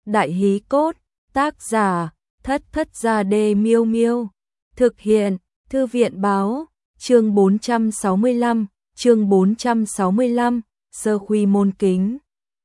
Đại hí cốt, tác giả, Thất Thất Gia Đê Miêu Miêu. Thực hiện, Thư viện báo, chương 465, Sơ Khuy Môn Kính.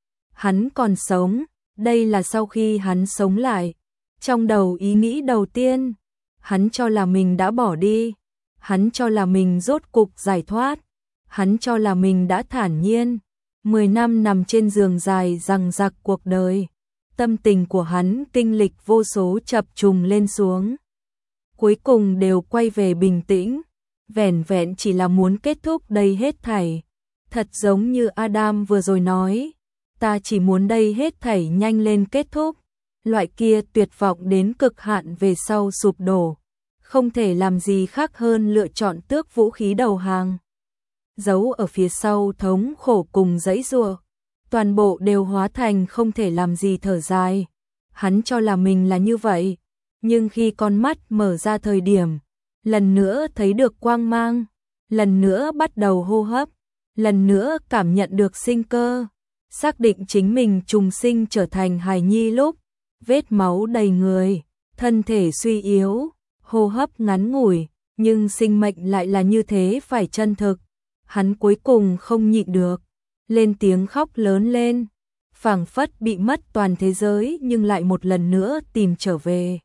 Hắn còn sống, đây là sau khi hắn sống lại. Trong đầu ý nghĩ đầu tiên, hắn cho là mình đã bỏ đi, hắn cho là mình rốt cục giải thoát, hắn cho là mình đã thản nhiên. 10 năm nằm trên giường dài dằng dặc cuộc đời, tâm tình của hắn kinh lịch vô số chập trùng lên xuống. Cuối cùng đều quay về bình tĩnh, vẻn vẹn chỉ là muốn kết thúc đây hết thảy. Thật giống như Adam vừa rồi nói, ta chỉ muốn đây hết thảy nhanh lên kết thúc. Loại kia tuyệt vọng đến cực hạn về sau sụp đổ, không thể làm gì khác hơn lựa chọn tước vũ khí đầu hàng. Giấu ở phía sau thống khổ cùng giãy giụa, toàn bộ đều hóa thành không thể làm gì thở dài. Hắn cho là mình là như vậy, nhưng khi con mắt mở ra thời điểm, lần nữa thấy được quang mang, lần nữa bắt đầu hô hấp, lần nữa cảm nhận được sinh cơ, xác định chính mình trùng sinh trở thành hài nhi lúc, vết máu đầy người, thân thể suy yếu, hô hấp ngắn ngủi, nhưng sinh mệnh lại là như thế phải chân thực. Hắn cuối cùng không nhịn được, lên tiếng khóc lớn lên, phảng phất bị mất toàn thế giới nhưng lại một lần nữa tìm trở về.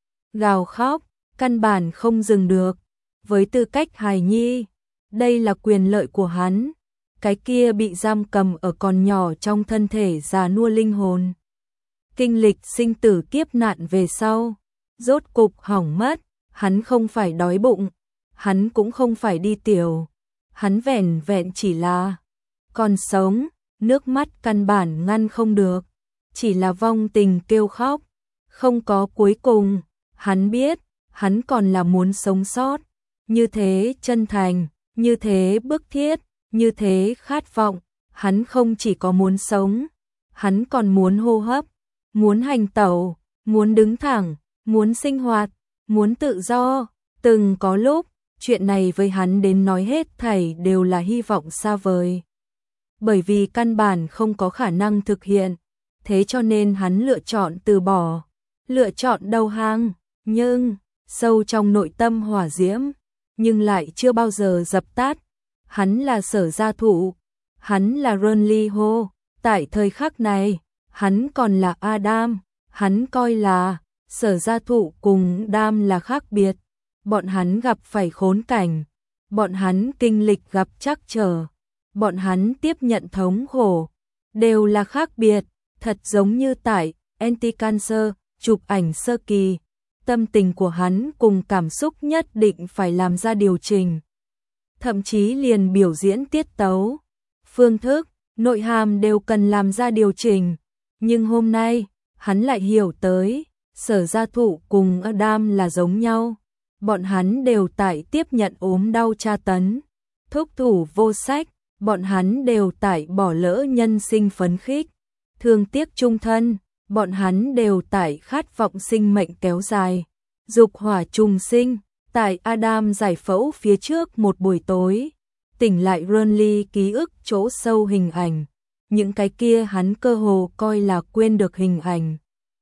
Gào khóc, căn bản không dừng được, với tư cách hài nhi, đây là quyền lợi của hắn, cái kia bị giam cầm ở còn nhỏ trong thân thể già nua linh hồn. Kinh lịch sinh tử kiếp nạn về sau, rốt cục hỏng mất, hắn không phải đói bụng, hắn cũng không phải đi tiểu, hắn vẻn vẹn chỉ là còn sống, nước mắt căn bản ngăn không được, chỉ là vong tình kêu khóc, không có cuối cùng. Hắn biết, hắn còn là muốn sống sót, như thế chân thành, như thế bức thiết, như thế khát vọng, hắn không chỉ có muốn sống, hắn còn muốn hô hấp, muốn hành tẩu, muốn đứng thẳng, muốn sinh hoạt, muốn tự do. Từng có lúc, chuyện này với hắn đến nói hết thảy đều là hy vọng xa vời. Bởi vì căn bản không có khả năng thực hiện, thế cho nên hắn lựa chọn từ bỏ, lựa chọn đầu hàng. Nhưng, sâu trong nội tâm hỏa diễm, nhưng lại chưa bao giờ dập tắt. Hắn là Sở Gia Thụ, hắn là Renly Ho, tại thời khắc này, hắn còn là Adam, hắn coi là Sở Gia Thụ cùng Adam là khác biệt. Bọn hắn gặp phải khốn cảnh, bọn hắn kinh lịch gặp trắc trở, bọn hắn tiếp nhận thống khổ, đều là khác biệt, thật giống như tại Anti-Cancer, chụp ảnh sơ kỳ. Tâm tình của hắn cùng cảm xúc nhất định phải làm ra điều chỉnh. Thậm chí liền biểu diễn tiết tấu, phương thức, nội hàm đều cần làm ra điều chỉnh. Nhưng hôm nay, hắn lại hiểu tới, Sở Gia Thụ cùng Adam là giống nhau. Bọn hắn đều tại tiếp nhận ốm đau tra tấn, thúc thủ vô sách, bọn hắn đều tại bỏ lỡ nhân sinh phấn khích, thương tiếc chung thân. Bọn hắn đều tại khát vọng sinh mệnh kéo dài, dục hỏa trùng sinh. Tại Adam giải phẫu phía trước một buổi tối, tỉnh lại Renly ký ức chỗ sâu hình ảnh, những cái kia hắn cơ hồ coi là quên được hình ảnh.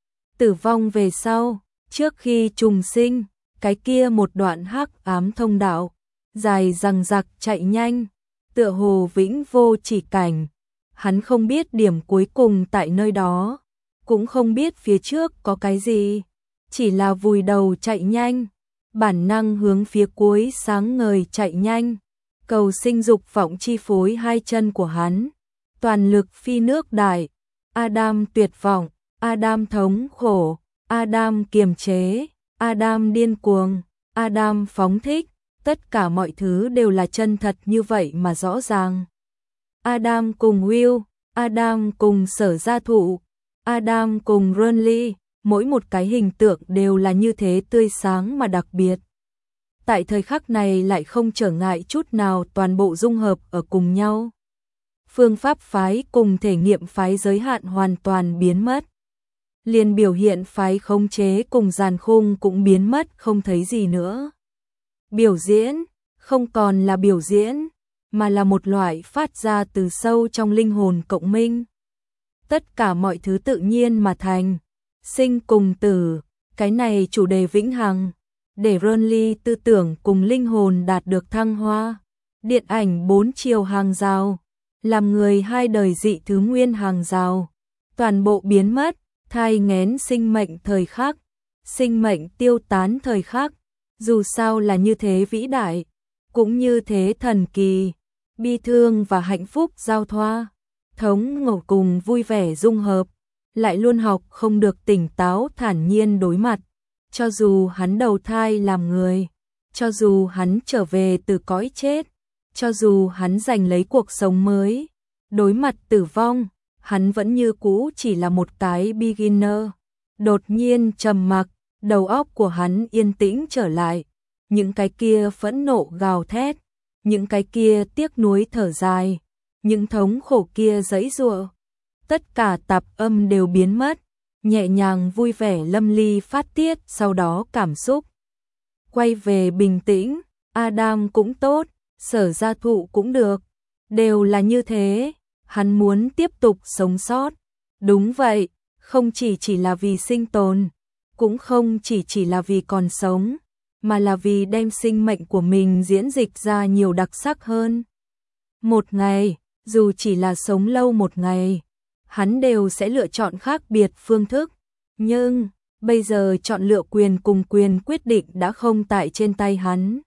Tử vong về sau, trước khi trùng sinh, cái kia một đoạn hắc ám thông đạo, dài dằng dặc chạy nhanh, tựa hồ vĩnh vô chỉ cảnh. Hắn không biết điểm cuối cùng tại nơi đó, cũng không biết phía trước có cái gì, chỉ là vùi đầu chạy nhanh, bản năng hướng phía cuối sáng ngời chạy nhanh, cầu sinh dục vọng chi phối hai chân của hắn, toàn lực phi nước đại. Adam tuyệt vọng, Adam thống khổ, Adam kiềm chế, Adam điên cuồng, Adam phóng thích, tất cả mọi thứ đều là chân thật như vậy mà rõ ràng. Adam cùng Will, Adam cùng Sở Gia Thụ, Adam cùng Renly, mỗi một cái hình tượng đều là như thế tươi sáng mà đặc biệt. Tại thời khắc này lại không trở ngại chút nào toàn bộ dung hợp ở cùng nhau. Phương pháp phái cùng thể nghiệm phái giới hạn hoàn toàn biến mất. Liền biểu hiện phái khống chế cùng giàn khung cũng biến mất không thấy gì nữa. Biểu diễn, không còn là biểu diễn, mà là một loại phát ra từ sâu trong linh hồn cộng minh. Tất cả mọi thứ tự nhiên mà thành, sinh cùng tử, cái này chủ đề vĩnh hằng, để Renly tư tưởng cùng linh hồn đạt được thăng hoa. Điện ảnh 4 chiều hàng rào, làm người hai đời dị thứ nguyên hàng rào, toàn bộ biến mất, thai nghén sinh mệnh thời khắc, sinh mệnh tiêu tán thời khắc, dù sao là như thế vĩ đại, cũng như thế thần kỳ, bi thương và hạnh phúc giao thoa, thống ngộ cùng vui vẻ dung hợp, lại luôn học không được tỉnh táo thản nhiên đối mặt, cho dù hắn đầu thai làm người, cho dù hắn trở về từ cõi chết, cho dù hắn giành lấy cuộc sống mới, đối mặt tử vong, hắn vẫn như cũ chỉ là một cái beginner. Đột nhiên trầm mặc, đầu óc của hắn yên tĩnh trở lại, những cái kia phẫn nộ gào thét, những cái kia tiếc nuối thở dài, những thống khổ kia giãy giụa, tất cả tạp âm đều biến mất, nhẹ nhàng vui vẻ lâm ly phát tiết, sau đó cảm xúc quay về bình tĩnh. Adam cũng tốt, Sở Gia Thụ cũng được, đều là như thế, hắn muốn tiếp tục sống sót. Đúng vậy, không chỉ là vì sinh tồn, cũng không chỉ là vì còn sống, mà là vì đem sinh mệnh của mình diễn dịch ra nhiều đặc sắc hơn. Một ngày, dù chỉ là sống lâu một ngày, hắn đều sẽ lựa chọn khác biệt phương thức, nhưng bây giờ chọn lựa quyền cùng quyền quyết định đã không tại trên tay hắn.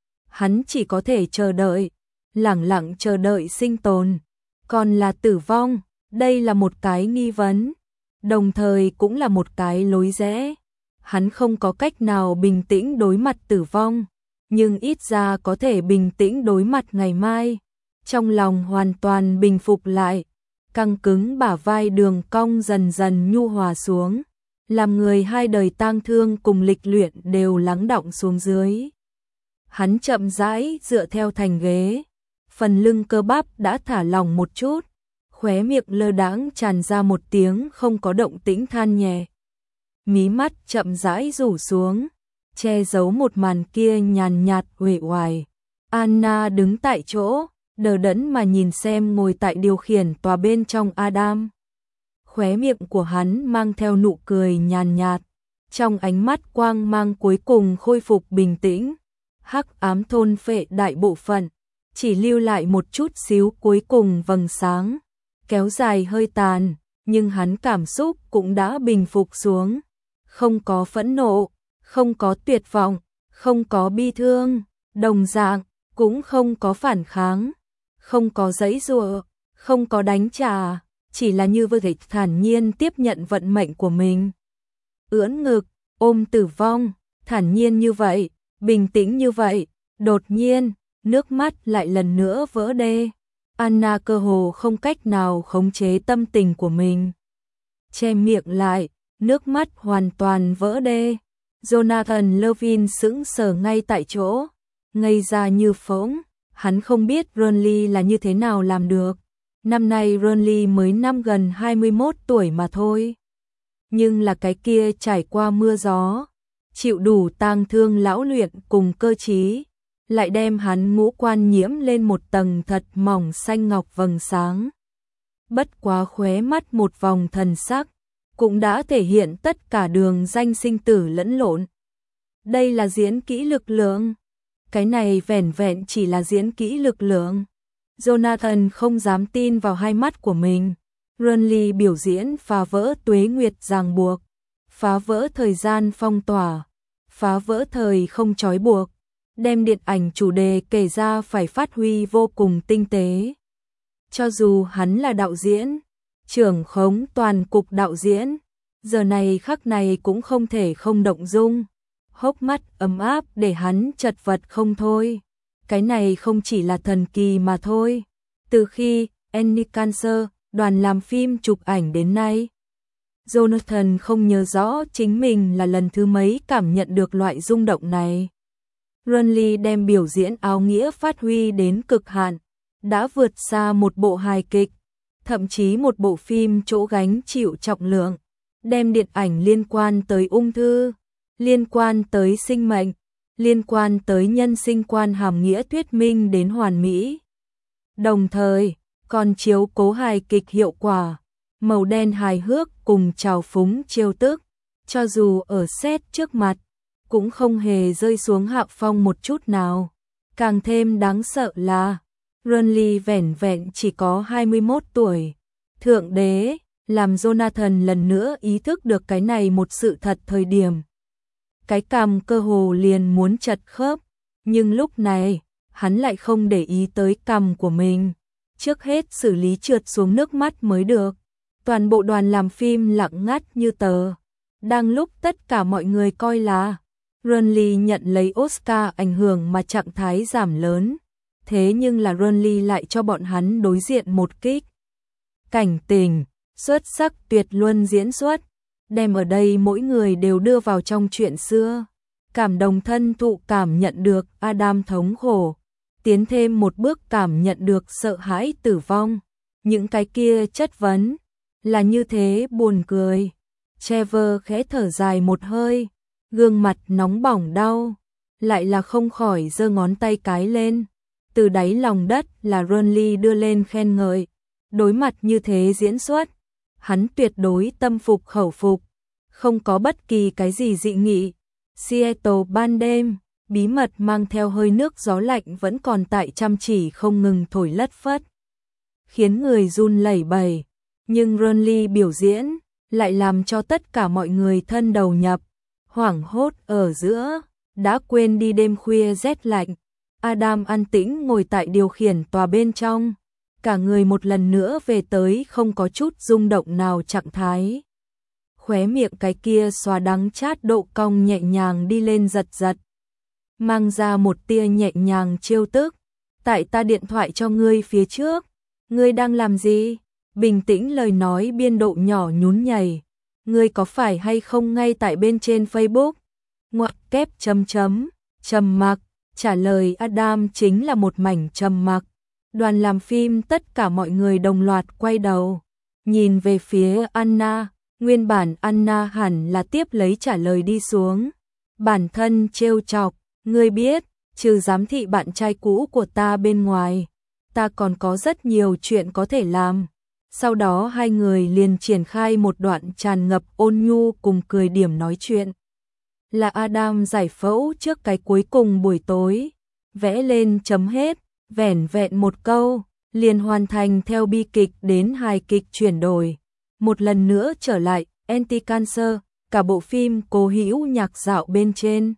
Hắn chỉ có thể chờ đợi, lẳng lặng chờ đợi sinh tồn, còn là tử vong, đây là một cái nghi vấn, đồng thời cũng là một cái lối rẽ. Hắn không có cách nào bình tĩnh đối mặt tử vong, nhưng ít ra có thể bình tĩnh đối mặt ngày mai. Trong lòng hoàn toàn bình phục lại, căng cứng bả vai đường cong dần dần nhu hòa xuống, làm người hai đời tang thương cùng lịch luyện đều lắng đọng xuống dưới. Hắn chậm rãi dựa theo thành ghế, phần lưng cơ bắp đã thả lỏng một chút, khóe miệng lơ đãng tràn ra một tiếng không có động tĩnh than nhẹ. Mí mắt chậm rãi rủ xuống, che giấu một màn kia nhàn nhạt uể oải. Anna đứng tại chỗ, đờ đẫn mà nhìn xem ngồi tại điều khiển tòa bên trong Adam. Khóe miệng của hắn mang theo nụ cười nhàn nhạt, trong ánh mắt quang mang cuối cùng khôi phục bình tĩnh. Hắc ám thôn phệ đại bộ phận, chỉ lưu lại một chút xíu cuối cùng vầng sáng, kéo dài hơi tàn, nhưng hắn cảm xúc cũng đã bình phục xuống. Không có phẫn nộ, không có tuyệt vọng, không có bi thương, đồng dạng, cũng không có phản kháng, không có giãy giụa, không có đánh trả, chỉ là như vừa thể thản nhiên tiếp nhận vận mệnh của mình. Ưỡn ngực, ôm tử vong, thản nhiên như vậy, bình tĩnh như vậy, đột nhiên, nước mắt lại lần nữa vỡ đê. Anna cơ hồ không cách nào khống chế tâm tình của mình. Che miệng lại, nước mắt hoàn toàn vỡ đê. Jonathan Levin sững sờ ngay tại chỗ, ngây ra như phỗng, hắn không biết Renly là như thế nào làm được. Năm nay Renly mới năm gần 21 tuổi mà thôi. Nhưng là cái kia trải qua mưa gió, chịu đủ tang thương lão luyện cùng cơ trí, lại đem hắn ngũ quan nhiễm lên một tầng thật mỏng xanh ngọc vầng sáng. Bất quá khóe mắt một vòng thần sắc, cũng đã thể hiện tất cả đường danh sinh tử lẫn lộn. Đây là diễn kỹ lực lượng. Cái này vẻn vẹn chỉ là diễn kỹ lực lượng. Jonathan không dám tin vào hai mắt của mình. Renly biểu diễn phá vỡ tuế nguyệt ràng buộc, phá vỡ thời gian phong tỏa, phá vỡ thời không trói buộc, đem điện ảnh chủ đề kể ra phải phát huy vô cùng tinh tế. Cho dù hắn là đạo diễn, trưởng khống toàn cục đạo diễn, giờ này khắc này cũng không thể không động dung. Hốc mắt ấm áp để hắn chật vật không thôi. Cái này không chỉ là thần kỳ mà thôi. Từ khi Annie Cancer đoàn làm phim chụp ảnh đến nay, Jonathan không nhớ rõ chính mình là lần thứ mấy cảm nhận được loại rung động này. Renly đem biểu diễn áo nghĩa phát huy đến cực hạn, đã vượt xa một bộ hài kịch, thậm chí một bộ phim chỗ gánh chịu trọng lượng, đem điện ảnh liên quan tới ung thư, liên quan tới sinh mệnh, liên quan tới nhân sinh quan hàm nghĩa thuyết minh đến hoàn mỹ. Đồng thời, còn chiếu cố hài kịch hiệu quả, màu đen hài hước cùng trào phúng trêu tức, cho dù ở set trước mặt, cũng không hề rơi xuống hạ phong một chút nào. Càng thêm đáng sợ là, Renly vẻn vẹn chỉ có 21 tuổi. Thượng đế, làm Jonathan lần nữa ý thức được cái này một sự thật thời điểm. Cái cằm cơ hồ liền muốn chật khớp, nhưng lúc này, hắn lại không để ý tới cằm của mình. Trước hết xử lý trượt xuống nước mắt mới được. Toàn bộ đoàn làm phim lặng ngắt như tờ. Đang lúc tất cả mọi người coi là Renly nhận lấy Oscar ảnh hưởng mà trạng thái giảm lớn. Thế nhưng là Renly lại cho bọn hắn đối diện một kích. Cảnh tình, xuất sắc tuyệt luân diễn xuất, đem ở đây mỗi người đều đưa vào trong chuyện xưa. Cảm đồng thân thụ cảm nhận được Adam thống khổ, tiến thêm một bước cảm nhận được sợ hãi tử vong. Những cái kia chất vấn, là như thế buồn cười. Trevor khẽ thở dài một hơi, gương mặt nóng bỏng đau, lại là không khỏi giơ ngón tay cái lên. Từ đáy lòng đất là Renly đưa lên khen ngợi. Đối mặt như thế diễn xuất, hắn tuyệt đối tâm phục khẩu phục, không có bất kỳ cái gì dị nghị. Seattle ban đêm, bí mật mang theo hơi nước gió lạnh vẫn còn tại chăm chỉ không ngừng thổi lất phất, khiến người run lẩy bẩy. Nhưng Renly biểu diễn lại làm cho tất cả mọi người thân đầu nhập, hoảng hốt ở giữa, đã quên đi đêm khuya rét lạnh. Adam an tĩnh ngồi tại điều khiển tòa bên trong, cả người một lần nữa về tới không có chút rung động nào trạng thái. Khóe miệng cái kia xóa đắng chát độ cong nhẹ nhàng đi lên giật giật, mang ra một tia nhẹ nhàng trêu tức. Tại ta điện thoại cho ngươi phía trước, ngươi đang làm gì? Bình tĩnh lời nói biên độ nhỏ nhún nhảy. Ngươi có phải hay không ngay tại bên trên Facebook? Ngoặc kép trầm mặc. Trả lời Adam chính là một mảnh trầm mặc. Đoàn làm phim tất cả mọi người đồng loạt quay đầu, nhìn về phía Anna. Nguyên bản Anna hẳn là tiếp lấy trả lời đi xuống. Bản thân trêu chọc, ngươi biết, trừ giám thị bạn trai cũ của ta bên ngoài, ta còn có rất nhiều chuyện có thể làm. Sau đó hai người liền triển khai một đoạn tràn ngập ôn nhu cùng cười điểm nói chuyện. Là Adam giải phẫu trước cái cuối cùng buổi tối, vẽ lên chấm hết, vẻn vẹn một câu, liền hoàn thành theo bi kịch đến hài kịch chuyển đổi. Một lần nữa trở lại, Anti-Cancer, cả bộ phim cố hữu nhạc dạo bên trên.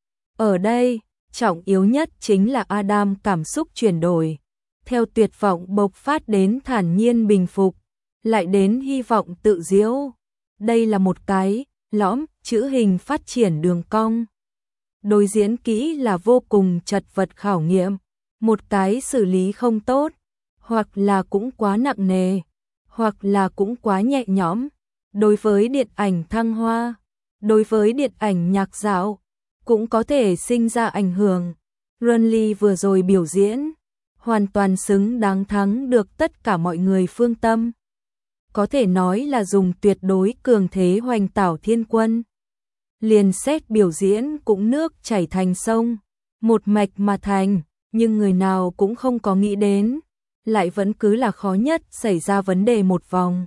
Ở đây, trọng yếu nhất chính là Adam cảm xúc chuyển đổi. Theo tuyệt vọng bộc phát đến thản nhiên bình phục, lại đến hy vọng tự diễu. Đây là một cái lõm chữ hình phát triển đường cong. Đối diễn kỹ là vô cùng chật vật khảo nghiệm. Một cái xử lý không tốt, hoặc là cũng quá nặng nề, hoặc là cũng quá nhẹ nhõm. Đối với điện ảnh thăng hoa, đối với điện ảnh nhạc dạo, cũng có thể sinh ra ảnh hưởng. Renly vừa rồi biểu diễn, hoàn toàn xứng đáng thắng được tất cả mọi người phương tâm. Có thể nói là dùng tuyệt đối cường thế hoành tảo thiên quân. Liền xét biểu diễn cũng nước chảy thành sông, một mạch mà thành, nhưng người nào cũng không có nghĩ đến, lại vẫn cứ là khó nhất xảy ra vấn đề một vòng.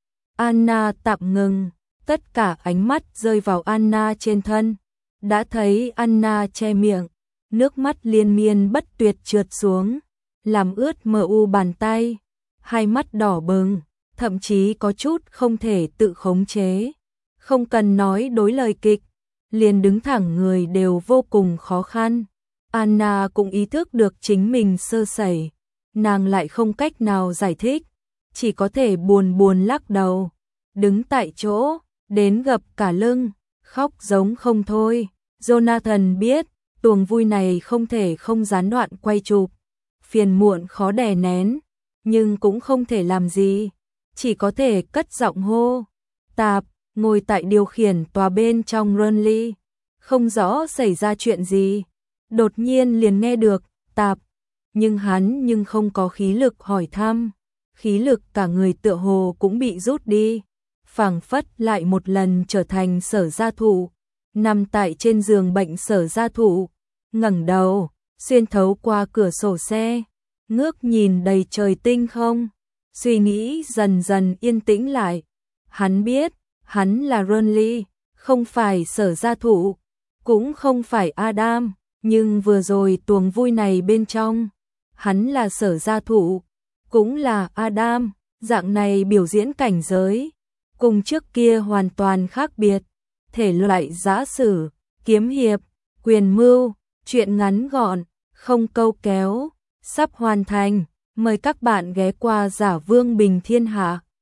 Anna tạm ngừng, tất cả ánh mắt rơi vào Anna trên thân. Đã thấy Anna che miệng, nước mắt liên miên bất tuyệt trượt xuống, làm ướt mờ u bàn tay, hai mắt đỏ bừng, thậm chí có chút không thể tự khống chế. Không cần nói đối lời kịch, liền đứng thẳng người đều vô cùng khó khăn. Anna cũng ý thức được chính mình sơ sẩy, nàng lại không cách nào giải thích, chỉ có thể buồn buồn lắc đầu, đứng tại chỗ, đến gập cả lưng, khóc giống không thôi. Jonathan biết, tuồng vui này không thể không gián đoạn quay chụp, phiền muộn khó đè nén, nhưng cũng không thể làm gì, chỉ có thể cất giọng hô. Tạp, ngồi tại điều khiển tòa bên trong Renly, không rõ xảy ra chuyện gì, đột nhiên liền nghe được, Tạp, nhưng hắn không có khí lực hỏi thăm, khí lực cả người tựa hồ cũng bị rút đi, phảng phất lại một lần trở thành Sở Gia Thụ, nằm tại trên giường bệnh Sở Gia Thụ, ngẩng đầu, xuyên thấu qua cửa sổ xe, ngước nhìn đầy trời tinh không, suy nghĩ dần dần yên tĩnh lại. Hắn biết, hắn là Renly, không phải Sở Gia Thụ, cũng không phải Adam, nhưng vừa rồi tuồng vui này bên trong, hắn là Sở Gia Thụ, cũng là Adam, dạng này biểu diễn cảnh giới, cùng trước kia hoàn toàn khác biệt, thể loại giã sử, kiếm hiệp, quyền mưu, truyện ngắn gọn, không câu kéo, sắp hoàn thành, mời các bạn ghé qua Giả Vương Bình Thiên Hạ.